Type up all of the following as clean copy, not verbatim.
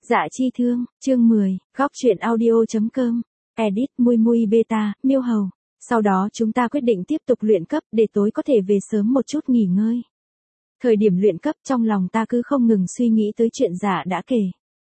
Dạ chi thương, chương 10, góc truyện audio.com, edit Mui Mui Beta, Miêu Hầu. Sau đó chúng ta quyết định tiếp tục luyện cấp để tối có thể về sớm một chút nghỉ ngơi. Thời điểm luyện cấp trong lòng ta cứ không ngừng suy nghĩ tới chuyện Dạ đã kể.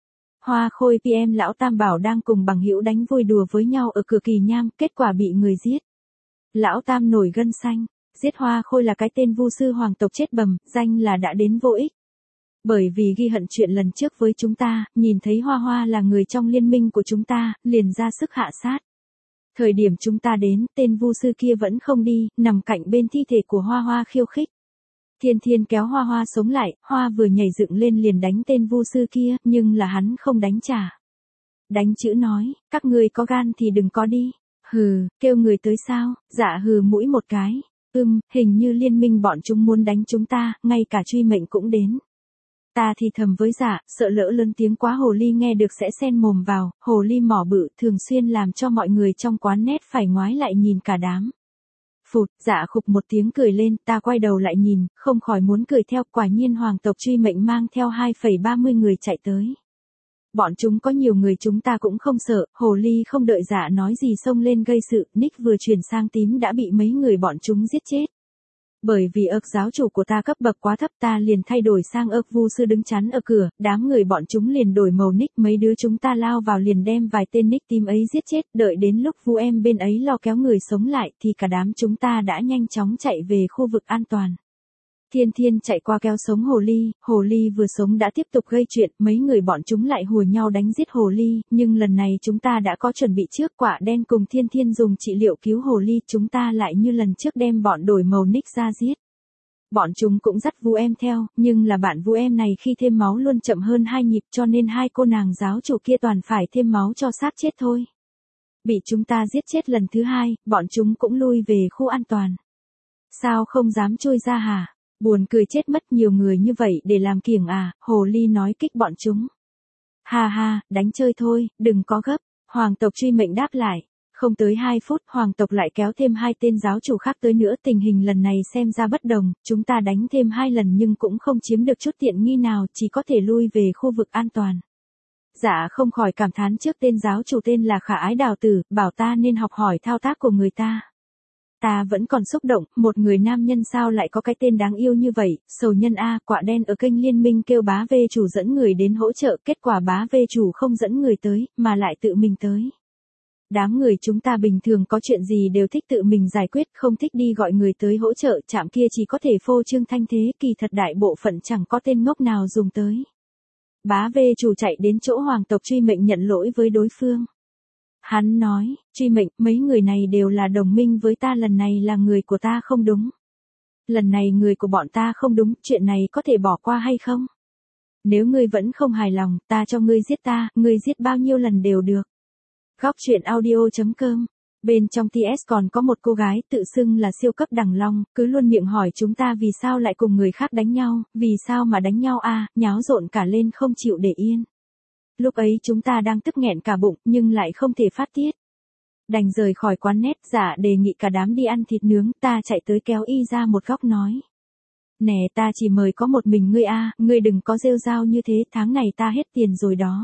Hoa Khôi PM lão Tam bảo đang cùng bằng hữu đánh vui đùa với nhau ở cửa Kỳ Nham, kết quả bị người giết. Lão Tam nổi gân xanh, giết Hoa Khôi là cái tên vu sư hoàng tộc chết bầm, danh là đã đến vô ích. Bởi vì ghi hận chuyện lần trước với chúng ta, nhìn thấy Hoa Hoa là người trong liên minh của chúng ta, liền ra sức hạ sát. Thời điểm chúng ta đến, tên vu sư kia vẫn không đi, nằm cạnh bên thi thể của Hoa Hoa khiêu khích. Thiên Thiên kéo Hoa Hoa sống lại, Hoa vừa nhảy dựng lên liền đánh tên vu sư kia, nhưng là hắn không đánh trả. Đánh chữ nói, các ngươi có gan thì đừng có đi. Hừ, kêu người tới sao? Dạ hừ mũi một cái. Hình như liên minh bọn chúng muốn đánh chúng ta, ngay cả truy mệnh cũng đến. Ta thì thầm với Dạ, sợ lỡ lớn tiếng quá hồ ly nghe được sẽ xen mồm vào, hồ ly mỏ bự thường xuyên làm cho mọi người trong quán nét phải ngoái lại nhìn cả đám. Phụt, Dạ khục một tiếng cười lên, ta quay đầu lại nhìn, không khỏi muốn cười theo, quả nhiên hoàng tộc truy mệnh mang theo 2,30 người chạy tới. Bọn chúng có nhiều người chúng ta cũng không sợ, hồ ly không đợi Dạ nói gì xông lên gây sự, nick vừa chuyển sang tím đã bị mấy người bọn chúng giết chết. Bởi vì ức giáo chủ của ta cấp bậc quá thấp ta liền thay đổi sang ức vu sư đứng chắn ở cửa, đám người bọn chúng liền đổi màu nick mấy đứa chúng ta lao vào liền đem vài tên nick tím ấy giết chết, đợi đến lúc vu em bên ấy lo kéo người sống lại thì cả đám chúng ta đã nhanh chóng chạy về khu vực an toàn. Thiên Thiên chạy qua kéo sống hồ ly vừa sống đã tiếp tục gây chuyện, mấy người bọn chúng lại hùa nhau đánh giết hồ ly, nhưng lần này chúng ta đã có chuẩn bị trước, Quạ Đen cùng Thiên Thiên dùng trị liệu cứu hồ ly, chúng ta lại như lần trước đem bọn đổi màu nick ra giết. Bọn chúng cũng dắt vu em theo, nhưng là bạn vu em này khi thêm máu luôn chậm hơn 2 nhịp cho nên hai cô nàng giáo chủ kia toàn phải thêm máu cho xác chết thôi. Bị chúng ta giết chết lần thứ 2, bọn chúng cũng lui về khu an toàn. Sao không dám trôi ra hả? Buồn cười chết mất, nhiều người như vậy để làm kiểng à, hồ ly nói kích bọn chúng. Ha ha, đánh chơi thôi, đừng có gấp, hoàng tộc truy mệnh đáp lại. Không tới 2 phút, hoàng tộc lại kéo thêm 2 tên giáo chủ khác tới nữa, tình hình lần này xem ra bất đồng, chúng ta đánh thêm 2 lần nhưng cũng không chiếm được chút tiện nghi nào, chỉ có thể lui về khu vực an toàn. Dạ không khỏi cảm thán trước tên giáo chủ tên là Khả Ái Đào Tử, bảo ta nên học hỏi thao tác của người ta. Ta vẫn còn xúc động, một người nam nhân sao lại có cái tên đáng yêu như vậy, sầu nhân A, Quạ Đen ở kênh liên minh kêu bá vê chủ dẫn người đến hỗ trợ, kết quả bá vê chủ không dẫn người tới, mà lại tự mình tới. Đám người chúng ta bình thường có chuyện gì đều thích tự mình giải quyết, không thích đi gọi người tới hỗ trợ, trạm kia chỉ có thể phô trương thanh thế, kỳ thật đại bộ phận chẳng có tên ngốc nào dùng tới. Bá vê chủ chạy đến chỗ hoàng tộc truy mệnh nhận lỗi với đối phương. Hắn nói, truy mệnh, mấy người này đều là đồng minh với ta, lần này là người của ta không đúng. Lần này người của bọn ta không đúng, chuyện này có thể bỏ qua hay không? Nếu ngươi vẫn không hài lòng, ta cho ngươi giết ta, ngươi giết bao nhiêu lần đều được. Góc truyện audio.com. Bên trong TS còn có một cô gái tự xưng là siêu cấp đằng long, cứ luôn miệng hỏi chúng ta vì sao lại cùng người khác đánh nhau, vì sao mà đánh nhau a, nháo rộn cả lên không chịu để yên. Lúc ấy chúng ta đang tức nghẹn cả bụng, nhưng lại không thể phát tiết. Đành rời khỏi quán nét, Dạ đề nghị cả đám đi ăn thịt nướng, ta chạy tới kéo y ra một góc nói. Nè, ta chỉ mời có một mình ngươi a, ngươi đừng có rêu rao như thế, tháng này ta hết tiền rồi đó.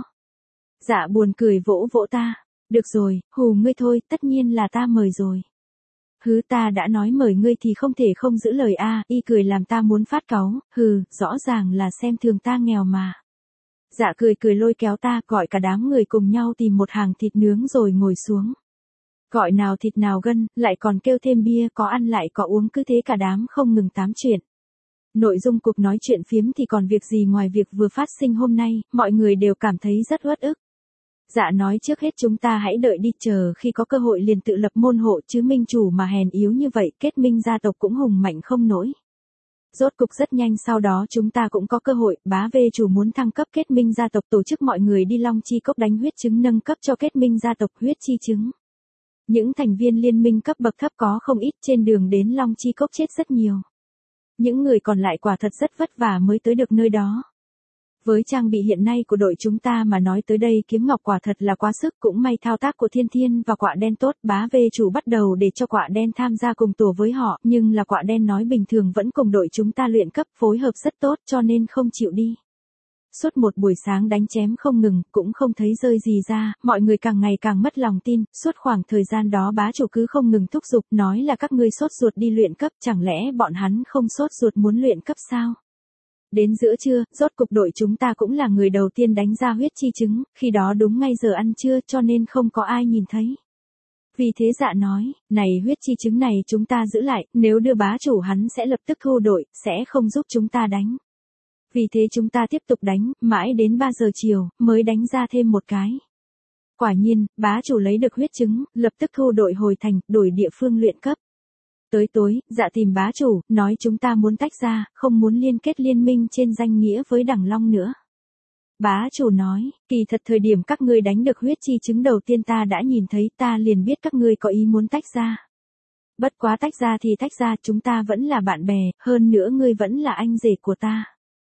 Dạ buồn cười vỗ vỗ ta. Được rồi, hù ngươi thôi, tất nhiên là ta mời rồi. Hứ, ta đã nói mời ngươi thì không thể không giữ lời a, y cười làm ta muốn phát cáu, rõ ràng là xem thường ta nghèo mà. Dạ cười lôi kéo ta, gọi cả đám người cùng nhau tìm một hàng thịt nướng rồi ngồi xuống. Gọi nào thịt nào gân, lại còn kêu thêm bia, có ăn lại có uống, cứ thế cả đám không ngừng tám chuyện. Nội dung cuộc nói chuyện phiếm thì còn việc gì ngoài việc vừa phát sinh hôm nay, mọi người đều cảm thấy rất uất ức. Dạ nói trước hết chúng ta hãy đợi đi, chờ khi có cơ hội liền tự lập môn hộ, chứ minh chủ mà hèn yếu như vậy, kết minh gia tộc cũng hùng mạnh không nổi. Rốt cục rất nhanh sau đó chúng ta cũng có cơ hội, bá vê chủ muốn thăng cấp kết minh gia tộc, tổ chức mọi người đi Long Chi Cốc đánh huyết chứng nâng cấp cho kết minh gia tộc huyết chi chứng. Những thành viên liên minh cấp bậc thấp có không ít, trên đường đến Long Chi Cốc chết rất nhiều. Những người còn lại quả thật rất vất vả mới tới được nơi đó. Với trang bị hiện nay của đội chúng ta mà nói tới đây kiếm ngọc quả thật là quá sức, cũng may thao tác của Thiên Thiên và Quạ Đen tốt, bá vê chủ bắt đầu để cho Quạ Đen tham gia cùng tổ với họ, nhưng là Quạ Đen nói bình thường vẫn cùng đội chúng ta luyện cấp phối hợp rất tốt cho nên không chịu đi. Suốt một buổi sáng đánh chém không ngừng, cũng không thấy rơi gì ra, mọi người càng ngày càng mất lòng tin, suốt khoảng thời gian đó bá chủ cứ không ngừng thúc giục, nói là các ngươi sốt ruột đi luyện cấp, chẳng lẽ bọn hắn không sốt ruột muốn luyện cấp sao? Đến giữa trưa, rốt cục đội chúng ta cũng là người đầu tiên đánh ra huyết chi chứng, khi đó đúng ngay giờ ăn trưa cho nên không có ai nhìn thấy. Vì thế Dạ nói, này huyết chi chứng này chúng ta giữ lại, nếu đưa bá chủ hắn sẽ lập tức thu đội, sẽ không giúp chúng ta đánh. Vì thế chúng ta tiếp tục đánh, mãi đến 3 giờ chiều, mới đánh ra thêm một cái. Quả nhiên, bá chủ lấy được huyết chứng, lập tức thu đội hồi thành, đổi địa phương luyện cấp. Tới tối, Dạ tìm bá chủ, nói chúng ta muốn tách ra, không muốn liên kết liên minh trên danh nghĩa với Đằng Long nữa. Bá chủ nói, kỳ thật thời điểm các ngươi đánh được huyết chi chứng đầu tiên ta đã nhìn thấy, ta liền biết các ngươi có ý muốn tách ra. Bất quá tách ra thì tách ra, chúng ta vẫn là bạn bè, hơn nữa ngươi vẫn là anh rể của ta.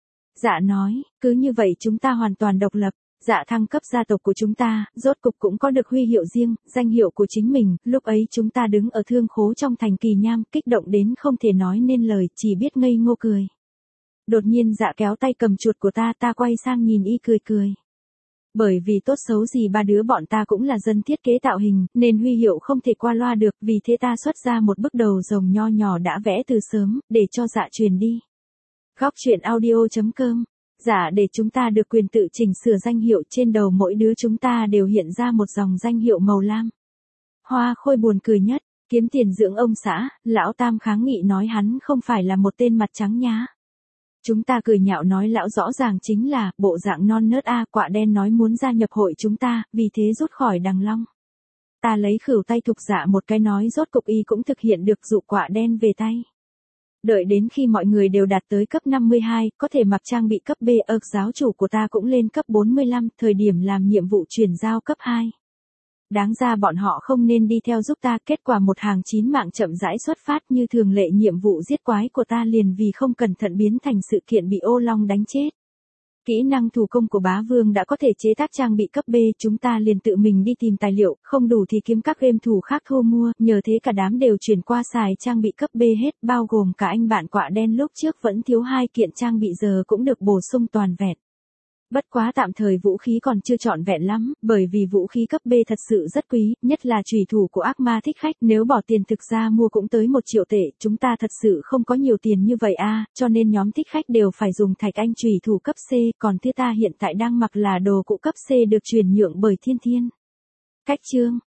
Dạ nói, cứ như vậy chúng ta hoàn toàn độc lập. Dạ thăng cấp gia tộc của chúng ta, rốt cục cũng có được huy hiệu riêng, danh hiệu của chính mình, lúc ấy chúng ta đứng ở thương khố trong thành Kỳ Nham, kích động đến không thể nói nên lời, chỉ biết ngây ngô cười. Đột nhiên Dạ kéo tay cầm chuột của ta, ta quay sang nhìn y cười cười. Bởi vì tốt xấu gì ba đứa bọn ta cũng là dân thiết kế tạo hình, nên huy hiệu không thể qua loa được, vì thế ta xuất ra một bức đầu rồng nho nhỏ đã vẽ từ sớm, để cho Dạ truyền đi. Góc truyện audio.com. Dạ để chúng ta được quyền tự chỉnh sửa danh hiệu, trên đầu mỗi đứa chúng ta đều hiện ra một dòng danh hiệu màu lam. Hoa Khôi buồn cười nhất, kiếm tiền dưỡng ông xã, lão Tam kháng nghị nói hắn không phải là một tên mặt trắng nhá. Chúng ta cười nhạo nói lão rõ ràng chính là, bộ dạng non nớt a. Quạ đen nói muốn gia nhập hội chúng ta, vì thế rút khỏi Đằng Long. Ta lấy khửu tay thục Dạ một cái nói rốt cục y cũng thực hiện được dụ Quạ đen về tay. Đợi đến khi mọi người đều đạt tới cấp 52, có thể mặc trang bị cấp B, giáo chủ của ta cũng lên cấp 45, thời điểm làm nhiệm vụ chuyển giao cấp 2. Đáng ra bọn họ không nên đi theo giúp ta, kết quả một hàng 9 mạng chậm rãi xuất phát, như thường lệ nhiệm vụ giết quái của ta liền vì không cẩn thận biến thành sự kiện bị ô long đánh chết. Kỹ năng thủ công của bá vương đã có thể chế tác trang bị cấp B, chúng ta liền tự mình đi tìm tài liệu, không đủ thì kiếm các game thủ khác thu mua, nhờ thế cả đám đều chuyển qua xài trang bị cấp B hết, bao gồm cả anh bạn Quạ đen lúc trước vẫn thiếu 2 kiện trang bị giờ cũng được bổ sung toàn vẹn. Bất quá tạm thời vũ khí còn chưa trọn vẹn lắm, bởi vì vũ khí cấp B thật sự rất quý, nhất là chùy thủ của ác ma thích khách, nếu bỏ tiền thực ra mua cũng tới 1 triệu tệ, chúng ta thật sự không có nhiều tiền như vậy a, cho nên nhóm thích khách đều phải dùng thạch anh chùy thủ cấp C, còn thứ ta hiện tại đang mặc là đồ cụ cấp C được chuyển nhượng bởi Thiên Thiên. Cách chương